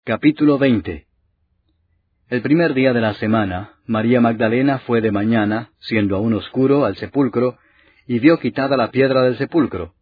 Capítulo 20. El primer día de la semana, María Magdalena fue de mañana, siendo aún oscuro, al sepulcro, y vio quitada la piedra del sepulcro.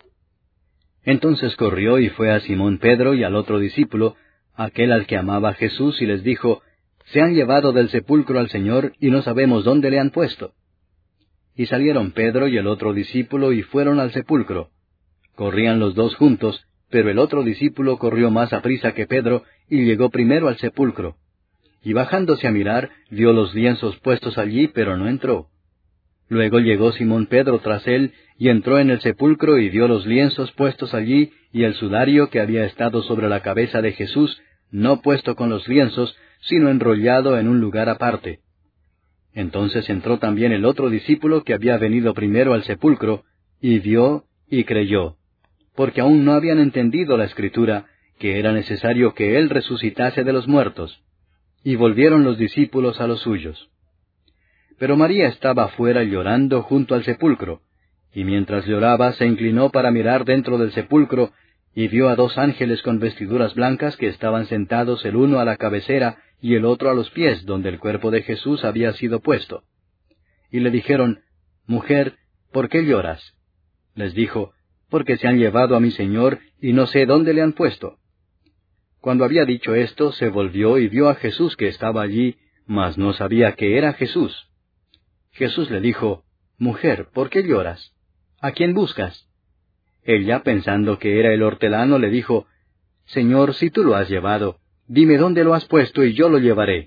Entonces corrió y fue a Simón Pedro y al otro discípulo, aquel al que amaba a Jesús, y les dijo, «Se han llevado del sepulcro al Señor, y no sabemos dónde le han puesto». Y salieron Pedro y el otro discípulo, y fueron al sepulcro. Corrían los dos juntos, pero el otro discípulo corrió más aprisa que Pedro, y llegó primero al sepulcro. Y bajándose a mirar, vio los lienzos puestos allí, pero no entró. Luego llegó Simón Pedro tras él, y entró en el sepulcro, y vio los lienzos puestos allí, y el sudario que había estado sobre la cabeza de Jesús, no puesto con los lienzos, sino enrollado en un lugar aparte. Entonces entró también el otro discípulo que había venido primero al sepulcro, y vio y creyó, porque aún no habían entendido la Escritura, que era necesario que él resucitase de los muertos. Y volvieron los discípulos a los suyos. Pero María estaba afuera llorando junto al sepulcro, y mientras lloraba se inclinó para mirar dentro del sepulcro, y vio a dos ángeles con vestiduras blancas que estaban sentados el uno a la cabecera y el otro a los pies, donde el cuerpo de Jesús había sido puesto. Y le dijeron, «Mujer, ¿por qué lloras?» Les dijo, «Porque se han llevado a mi Señor, y no sé dónde le han puesto». Cuando había dicho esto, se volvió y vio a Jesús que estaba allí, mas no sabía que era Jesús. Jesús le dijo, «Mujer, ¿por qué lloras? ¿A quién buscas?» Ella, pensando que era el hortelano, le dijo, «Señor, si tú lo has llevado, dime dónde lo has puesto y yo lo llevaré».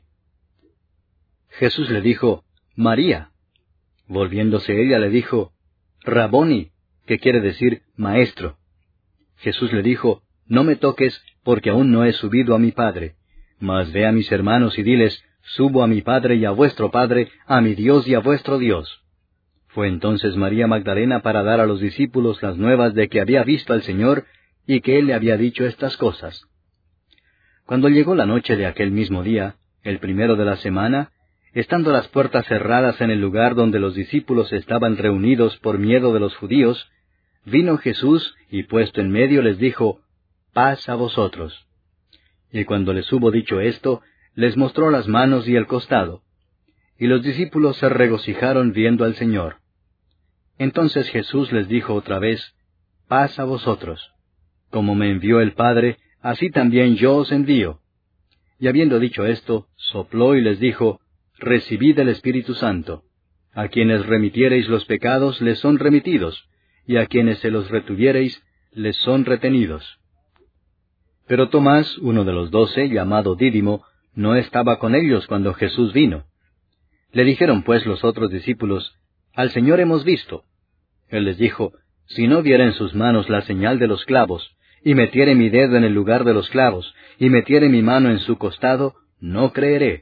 Jesús le dijo, «María». Volviéndose ella le dijo, «Raboni», que quiere decir maestro. Jesús le dijo, «No me toques, porque aún no he subido a mi Padre. Mas ve a mis hermanos y diles, subo a mi Padre y a vuestro Padre, a mi Dios y a vuestro Dios». Fue entonces María Magdalena para dar a los discípulos las nuevas de que había visto al Señor, y que Él le había dicho estas cosas. Cuando llegó la noche de aquel mismo día, el primero de la semana, estando las puertas cerradas en el lugar donde los discípulos estaban reunidos por miedo de los judíos, vino Jesús, y puesto en medio les dijo, «Paz a vosotros». Y cuando les hubo dicho esto, les mostró las manos y el costado. Y los discípulos se regocijaron viendo al Señor. Entonces Jesús les dijo otra vez, «Paz a vosotros. Como me envió el Padre, así también yo os envío». Y habiendo dicho esto, sopló y les dijo, «Recibid el Espíritu Santo. A quienes remitiereis los pecados les son remitidos, y a quienes se los retuviereis les son retenidos». Pero Tomás, uno de los 12, llamado Dídimo, no estaba con ellos cuando Jesús vino. Le dijeron pues los otros discípulos, «Al Señor hemos visto». Él les dijo, «Si no viera en sus manos la señal de los clavos, y metiere mi dedo en el lugar de los clavos, y metiere mi mano en su costado, no creeré».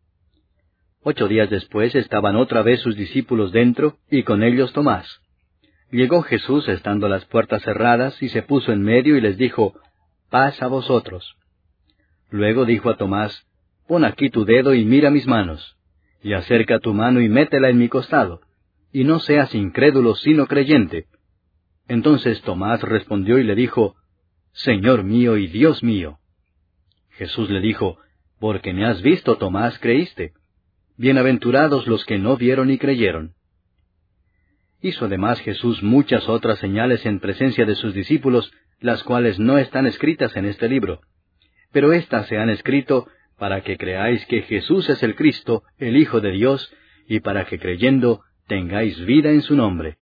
8 días después estaban otra vez sus discípulos dentro, y con ellos Tomás. Llegó Jesús estando las puertas cerradas, y se puso en medio y les dijo, «Paz a vosotros». Luego dijo a Tomás, «Pon aquí tu dedo y mira mis manos, y acerca tu mano y métela en mi costado, y no seas incrédulo sino creyente». Entonces Tomás respondió y le dijo, «Señor mío y Dios mío». Jesús le dijo, «Porque me has visto, Tomás, creíste. Bienaventurados los que no vieron y creyeron». Hizo además Jesús muchas otras señales en presencia de sus discípulos, las cuales no están escritas en este libro. Pero éstas se han escrito para que creáis que Jesús es el Cristo, el Hijo de Dios, y para que creyendo tengáis vida en su nombre.